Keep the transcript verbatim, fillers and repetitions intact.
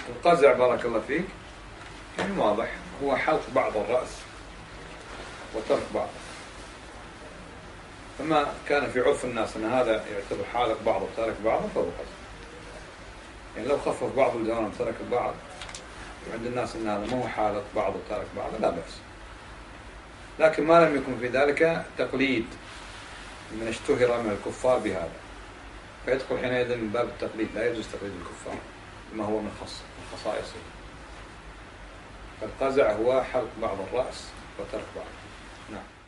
القزع بارك الله فيك يعني واضح، هو حلق بعض الرأس وترك بعض. فما كان في عرف الناس أن هذا يعتبر حالق بعض وتارك بعض فهو قزع. يعني لو خفف بعض الجوانب وترك البعض، وعند الناس أن هذا ما هو حالق بعض وتارك بعض لا بأس. لكن ما لم يكن في ذلك تقليد من اشتهر من الكفار بهذا، فيدخل حينئذ من باب التقليد، لا يجوز تقليد الكفار ما هو من خص من خصائصه. فالقزع هو حلق بعض الرأس وترك بعض. نعم.